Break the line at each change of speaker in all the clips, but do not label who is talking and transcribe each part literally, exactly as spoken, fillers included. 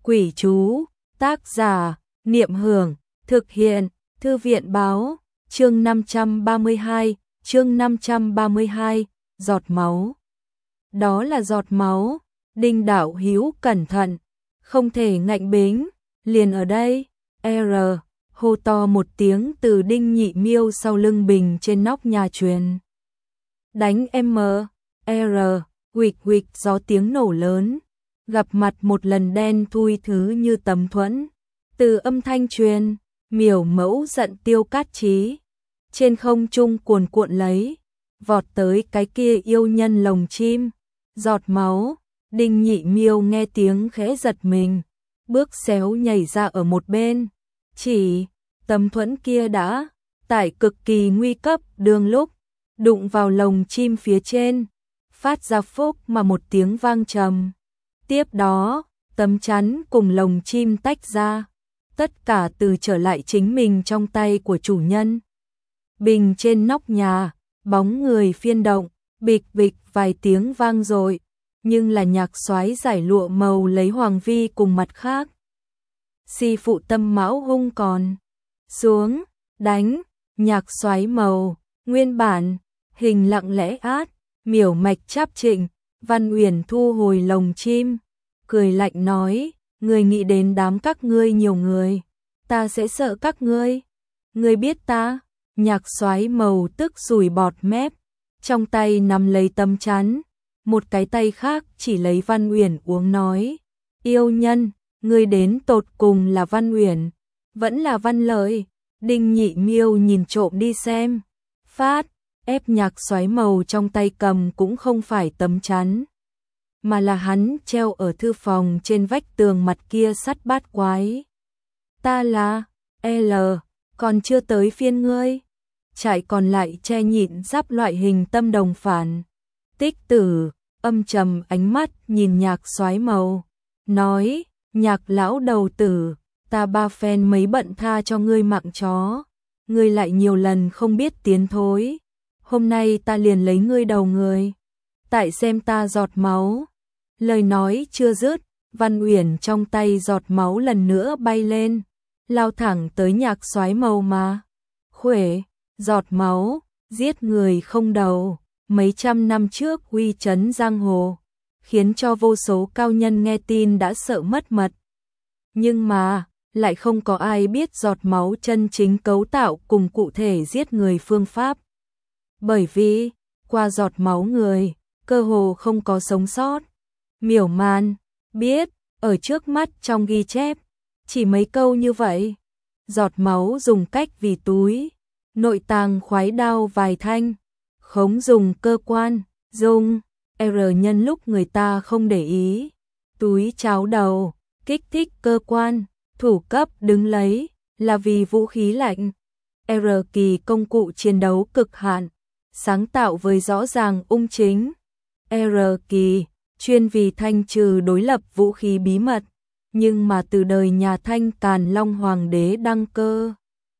Quỷ chú, tác giả, Niệm Hưởng, thực hiện, Thư viện báo, chương năm trăm ba mươi hai, chương năm trăm ba mươi hai, giọt máu. Đó là giọt máu, Đinh Đạo Hữu cẩn thận, không thể ngạnh bính, liền ở đây, R, hô to một tiếng từ Đinh Nhị Miêu sau lưng bình trên nóc nhà truyền. Đánh M, R, huỵch huỵch gió tiếng nổ lớn, gặp mặt một lần đen thui thứ như tấm thuẫn. Từ âm thanh truyền, miểu mẫu giận tiêu cát trí. Trên không trung cuồn cuộn lấy, vọt tới cái kia yêu nhân lồng chim, giọt máu. Đinh Nhị Miêu nghe tiếng khẽ giật mình, bước xéo nhảy ra ở một bên. Chỉ, tấm thuẫn kia đã, tại cực kỳ nguy cấp đường lúc, đụng vào lồng chim phía trên, phát ra phốc mà một tiếng vang trầm. Tiếp đó, tấm chắn cùng lồng chim tách ra, tất cả từ trở lại chính mình trong tay của chủ nhân. Bình trên nóc nhà, bóng người phiên động, bịch bịch vài tiếng vang dội, nhưng là Nhạc Soái giải lụa màu lấy Hoàng Vi cùng mặt khác. Si phụ Tâm Mão hung còn xuống, đánh, Nhạc Soái màu, nguyên bản, hình lặng lẽ át, miểu mạch chắp trịnh, Văn Uyển thu hồi lồng chim, cười lạnh nói, người nghĩ đến đám các ngươi nhiều người, ta sẽ sợ các ngươi, ngươi biết ta. Nhạc Soái màu tức sùi bọt mép, trong tay nắm lấy tấm chắn, một cái tay khác chỉ lấy Văn Uyển uống nói, yêu nhân, ngươi đến tột cùng là Văn Uyển, vẫn là Văn Lợi. Đinh Nhị Miêu nhìn trộm đi xem, phát, ép Nhạc Soái màu trong tay cầm cũng không phải tấm chắn, mà là hắn treo ở thư phòng trên vách tường mặt kia sắt bát quái. Ta là L, còn chưa tới phiên ngươi. Trại còn lại che nhịn giáp loại hình tâm đồng phản. Tích Tử âm trầm ánh mắt nhìn Nhạc Soái màu, nói, Nhạc lão đầu tử, ta ba phen mấy bận tha cho ngươi mạng chó, ngươi lại nhiều lần không biết tiến thối, hôm nay ta liền lấy ngươi đầu người, tại xem ta giọt máu. Lời nói chưa dứt, Văn Uyển trong tay giọt máu lần nữa bay lên, lao thẳng tới Nhạc Soái màu mà. Khuể, giọt máu, giết người không đầu, mấy trăm năm trước uy chấn giang hồ, khiến cho vô số cao nhân nghe tin đã sợ mất mật. Nhưng mà, lại không có ai biết giọt máu chân chính cấu tạo cùng cụ thể giết người phương pháp. Bởi vì, qua giọt máu người, cơ hồ không có sống sót. Miểu Man biết, ở trước mắt trong ghi chép, chỉ mấy câu như vậy. Giọt máu dùng cách vì túi, nội tàng khoái đao vài thanh, khống dùng cơ quan, dùng R nhân lúc người ta không để ý, túi cháo đầu, kích thích cơ quan, thủ cấp đứng lấy, là vì vũ khí lạnh. R kỳ công cụ chiến đấu cực hạn, sáng tạo với rõ ràng ung chính. R kỳ chuyên vì thanh trừ đối lập vũ khí bí mật, nhưng mà từ đời nhà Thanh Càn Long Hoàng đế đăng cơ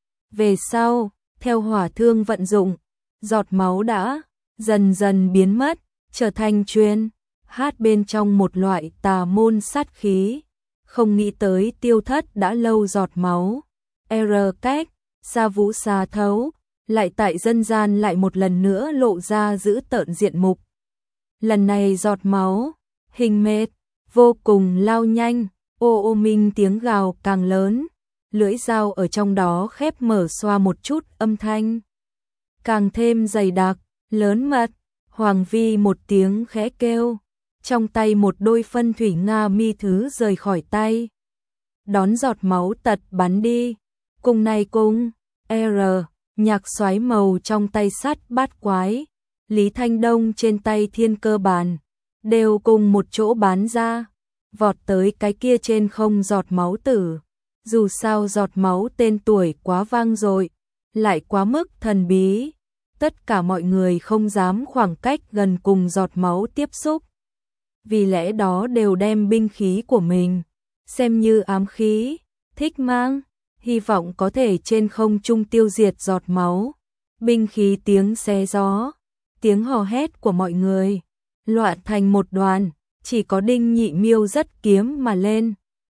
về sau, theo hỏa thương vận dụng, giọt máu đã dần dần biến mất, trở thành chuyên hát bên trong một loại tà môn sát khí. Không nghĩ tới tiêu thất đã lâu giọt máu, R cách, xa vũ xà thấu, lại tại dân gian lại một lần nữa lộ ra giữ tợn diện mục. Lần này giọt máu, hình mệt, vô cùng lao nhanh, ô ô minh tiếng gào càng lớn, lưỡi dao ở trong đó khép mở xoa một chút âm thanh. Càng thêm dày đặc, lớn mật, Hoàng Vi một tiếng khẽ kêu, trong tay một đôi phân thủy Nga mi thứ rời khỏi tay. Đón giọt máu tật bắn đi, cùng này cùng, R, Nhạc Soái màu trong tay sắt bát quái, Lý Thanh Đông trên tay thiên cơ bàn, đều cùng một chỗ bán ra, vọt tới cái kia trên không giọt máu tử. Dù sao giọt máu tên tuổi quá vang dội, lại quá mức thần bí, tất cả mọi người không dám khoảng cách gần cùng giọt máu tiếp xúc. Vì lẽ đó đều đem binh khí của mình xem như ám khí, thích mang, hy vọng có thể trên không trung tiêu diệt giọt máu. Binh khí tiếng xé gió, tiếng hò hét của mọi người, loạn thành một đoàn, chỉ có Đinh Nhị Miêu rất kiếm mà lên,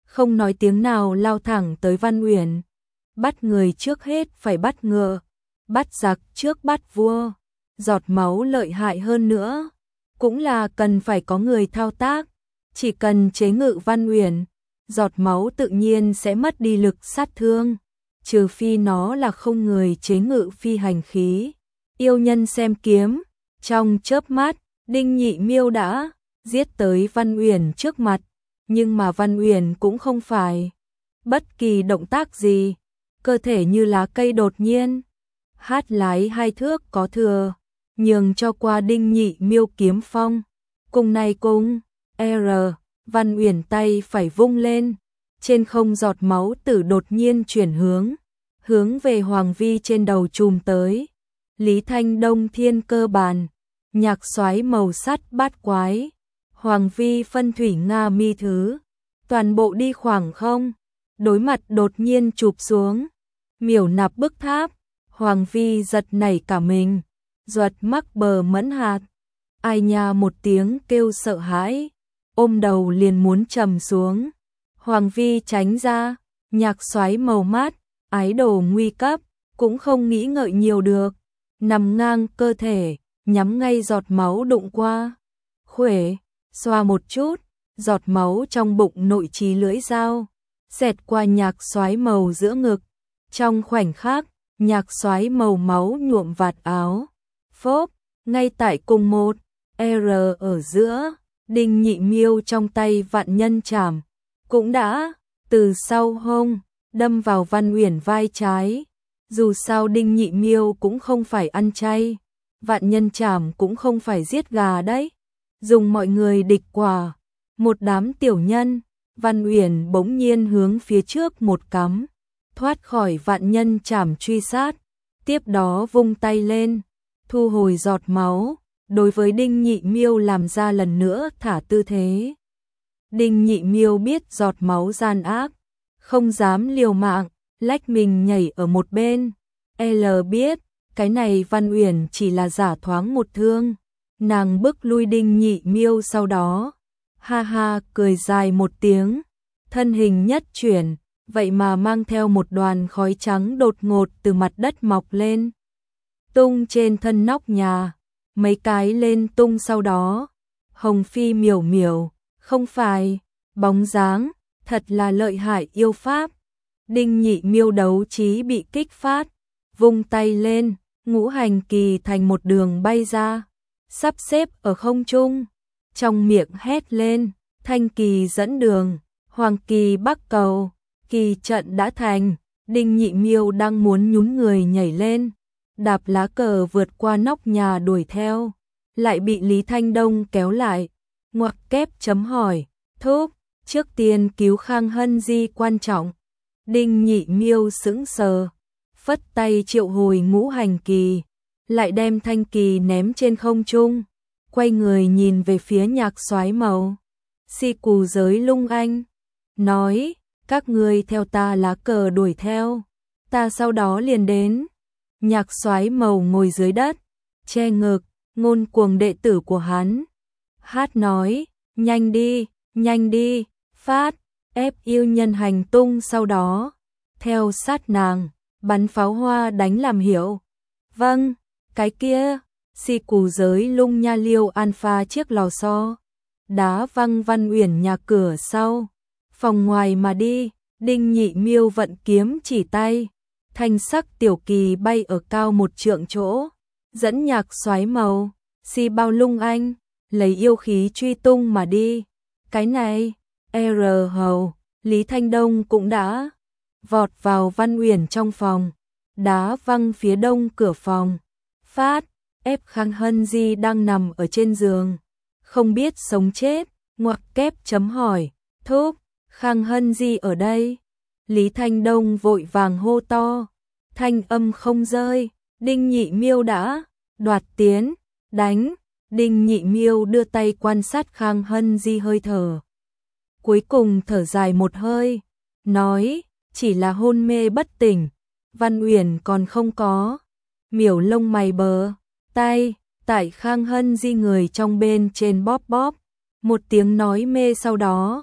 không nói tiếng nào lao thẳng tới Văn Uyển. Bắt người trước hết phải bắt ngựa, bắt giặc trước bắt vua. Giọt máu lợi hại hơn nữa, cũng là cần phải có người thao tác. Chỉ cần chế ngự Văn Uyển, giọt máu tự nhiên sẽ mất đi lực sát thương, trừ phi nó là không người chế ngự phi hành khí. Yêu nhân xem kiếm, trong chớp mắt, Đinh Nhị Miêu đã giết tới Văn Uyển trước mặt, nhưng mà Văn Uyển cũng không phải bất kỳ động tác gì, cơ thể như lá cây đột nhiên hát lái hai thước có thừa, nhường cho qua Đinh Nhị Miêu kiếm phong. Cùng này cùng, R, Văn Uyển tay phải vung lên, trên không giọt máu tử đột nhiên chuyển hướng, hướng về Hoàng Vi trên đầu chùm tới. Lý Thanh Đông thiên cơ bàn, nhạc xoáy màu sắt bát quái, Hoàng Vi phân thủy Nga mi thứ, toàn bộ đi khoảng không, đối mặt đột nhiên chụp xuống, miểu nạp bức tháp. Hoàng Vi giật nảy cả mình, ruột mắc bờ mẫn hạt, ai nha một tiếng kêu sợ hãi, ôm đầu liền muốn trầm xuống. Hoàng Vi tránh ra, nhạc xoáy màu mát, ái đồ nguy cấp, cũng không nghĩ ngợi nhiều được, nằm ngang cơ thể, nhắm ngay giọt máu đụng qua. Khuỷu, xoa một chút, giọt máu trong bụng nội trí lưỡi dao, xẹt qua nhạc xoáy màu giữa ngực. Trong khoảnh khắc, nhạc xoáy màu máu nhuộm vạt áo. Phốp, ngay tại cùng một R ở giữa, Đinh Nhị Miêu trong tay vạn nhân chảm, cũng đã từ sau hông đâm vào Văn Uyển vai trái. Dù sao Đinh Nhị Miêu cũng không phải ăn chay, vạn nhân chảm cũng không phải giết gà đấy, dùng mọi người địch quả. Một đám tiểu nhân, Văn Uyển bỗng nhiên hướng phía trước một cắm, thoát khỏi vạn nhân chảm truy sát, tiếp đó vung tay lên, thu hồi giọt máu, đối với Đinh Nhị Miêu làm ra lần nữa thả tư thế. Đinh Nhị Miêu biết giọt máu gian ác, không dám liều mạng, lách mình nhảy ở một bên. L biết, cái này Văn Uyển chỉ là giả thoáng một thương, nàng bức lui Đinh Nhị Miêu sau đó, ha ha cười dài một tiếng, thân hình nhất chuyển, vậy mà mang theo một đoàn khói trắng đột ngột từ mặt đất mọc lên, tung trên thân nóc nhà, mấy cái lên tung sau đó. Hồng Phi miểu miểu, không phải, bóng dáng, thật là lợi hại yêu pháp. Đinh Nhị Miêu đấu trí bị kích phát, vung tay lên, ngũ hành kỳ thành một đường bay ra, sắp xếp ở không trung, trong miệng hét lên, thanh kỳ dẫn đường, hoàng kỳ bắc cầu, kỳ trận đã thành. Đinh Nhị Miêu đang muốn nhún người nhảy lên, đạp lá cờ vượt qua nóc nhà đuổi theo, lại bị Lý Thanh Đông kéo lại, ngoặc kép chấm hỏi, thúc, trước tiên cứu Khang Hân Di quan trọng. Đinh Nhị Miêu sững sờ, phất tay triệu hồi ngũ hành kỳ, lại đem thanh kỳ ném trên không trung, quay người nhìn về phía nhạc soái màu si cù giới lung anh, nói, các ngươi theo ta lá cờ đuổi theo, ta sau đó liền đến. Nhạc soái màu ngồi dưới đất, che ngực, ngôn cuồng đệ tử của hắn. Hát nói, nhanh đi, nhanh đi, phát, ép yêu nhân hành tung sau đó, theo sát nàng, bắn pháo hoa đánh làm hiệu. Vâng, cái kia, si cù giới lung nha liêu alpha chiếc lò xo, đá văng Văn Uyển nhà cửa sau, phòng ngoài mà đi. Đinh Nhị Miêu vận kiếm chỉ tay, thanh sắc tiểu kỳ bay ở cao một trượng chỗ, dẫn nhạc xoáy màu, si bao lung anh, lấy yêu khí truy tung mà đi. Cái này, R hầu, Lý Thanh Đông cũng đã vọt vào Văn Uyển trong phòng, đá văng phía đông cửa phòng, phát, ép Khang Hân Di đang nằm ở trên giường, không biết sống chết, ngoặc kép chấm hỏi, thúc, Khang Hân Di ở đây. Lý Thanh Đông vội vàng hô to, thanh âm không rơi. Đinh Nhị Miêu đã đoạt tiến, đánh. Đinh Nhị Miêu đưa tay quan sát Khang Hân Di hơi thở, cuối cùng thở dài một hơi, nói, chỉ là hôn mê bất tỉnh, Văn Uyển còn không có. Miểu lông mày bờ tay tại Khang Hân Di người trong bên trên bóp bóp, một tiếng nói mê sau đó,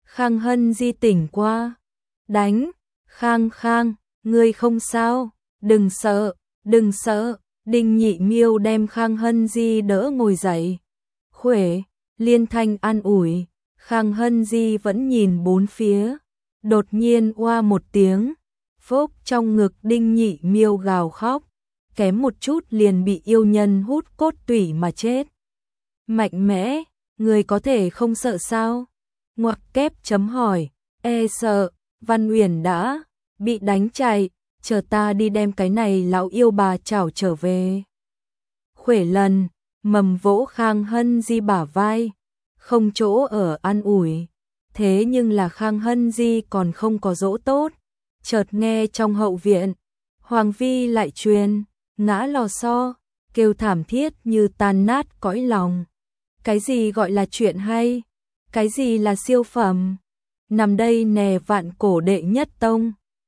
Khang Hân Di tỉnh qua. Đánh, Khang Khang, ngươi không sao, đừng sợ, đừng sợ. Đinh Nhị Miêu đem Khang Hân Di đỡ ngồi dậy. Khuể, liên thanh an ủi, Khang Hân Di vẫn nhìn bốn phía. Đột nhiên oa một tiếng, phốc trong ngực Đinh Nhị Miêu gào khóc, kém một chút liền bị yêu nhân hút cốt tủy mà chết. Mạnh mẽ, người có thể không sợ sao? Ngoặc kép chấm hỏi, e sợ, Văn Uyển đã bị đánh chạy, chờ ta đi đem cái này lão yêu bà chảo trở về. Khuể Lần, mầm vỗ Khang Hân Di bả vai, không chỗ ở an ủi. Thế nhưng là Khang Hân Di còn không có dỗ tốt. Chợt nghe trong hậu viện, Hoàng Vi lại truyền, ngã lò xo, kêu thảm thiết như tan nát cõi lòng. Cái gì gọi là chuyện hay? Cái gì là siêu phẩm? Nằm đây nè vạn cổ đệ nhất tông.